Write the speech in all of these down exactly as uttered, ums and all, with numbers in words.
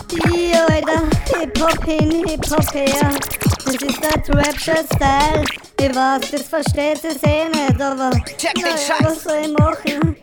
Yo, Alter, Hip-Hop hin, Hip-Hop her. Das ist der Trapshot-Style. Ich weiß, das versteht es eh nicht, aber Check den naja, Scheiß. was soll ich machen?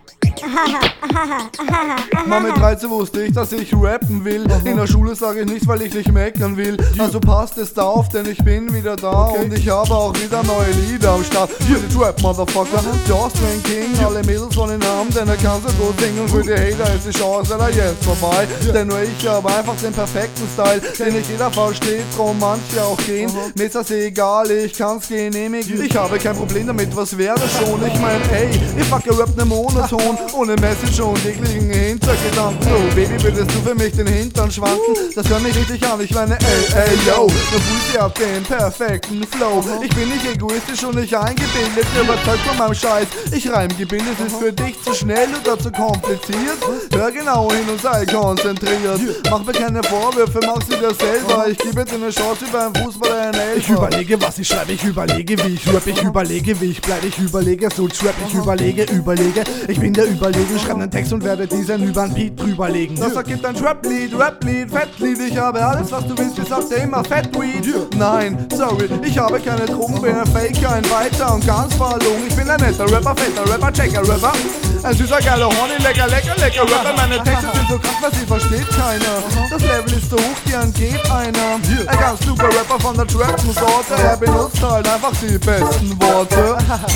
Mal mit dreizehn wusste ich, dass ich rappen will. In der Schule sage ich nichts, weil ich nicht meckern will. Also passt es da auf, denn ich bin wieder da. Und ich habe auch wieder neue Lieder am Start. Für die Trap Motherfucker, der Austrian King. Alle Mädels wollen ihn haben, denn er kann so gut singen. Für die Hater ist die Chance leider jetzt vorbei. Denn nur ich habe einfach den perfekten Style, den nicht jeder versteht, drum manche auch gehen. Mir ist das egal, ich kann's genehmigen. Ich habe kein Problem damit, was wäre schon? Ich mein, ey, ich fuck gerappt ne Monoton. Ohne Message und jeglichen Hintergedanken. Oh Baby, würdest du für mich den Hintern schwanken? Das hört mich richtig an, ich meine, ey, ey, yo. Du fühlst ja den perfekten Flow. Ich bin nicht egoistisch und nicht eingebildet, überzeugt von meinem Scheiß. Ich reim gebildet, ist für dich zu schnell oder zu kompliziert. Hör genau hin und sei konzentriert. Mach mir keine Vorwürfe, mach sie dir selber. Ich gebe dir eine Chance wie beim Fußballer in Elfer. Ich überlege, was ich schreibe, ich überlege, wie ich rap, ich überlege, wie ich bleibe, ich überlege, so trap, ich überlege, überlege. Ich bin der Überlegen, schreibe einen Text und werde diesen übern Beat drüberlegen. Das ergibt ein Trap-Lied, Rap-Lied, Fettlied. Ich habe alles, was du willst, ich sagte immer Fettweed. Nein, sorry, ich habe keine Drogen, bin ein Faker, ein Weiter und ganz verlogen. Ich bin ein netter Rapper, fetter Rapper, checker Rapper. Ein süßer, geiler Horny, lecker, lecker, lecker Rapper. Meine Texte sind so krass, weil sie versteht keiner. Das Level ist so hoch, die angeht einer. Ein ganz super Rapper von der Trap-Sorte. Er benutzt halt einfach die besten Worte.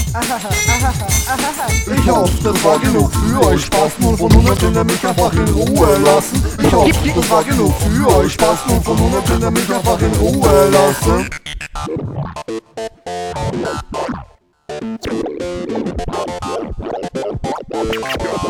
Ich hoffe, das war genug für euch Spasten und von hundert könnt ihr mich einfach in Ruhe lassen. Ich hoffe, das war genug für euch Spasten und von hundert könnt ihr mich einfach in Ruhe lassen.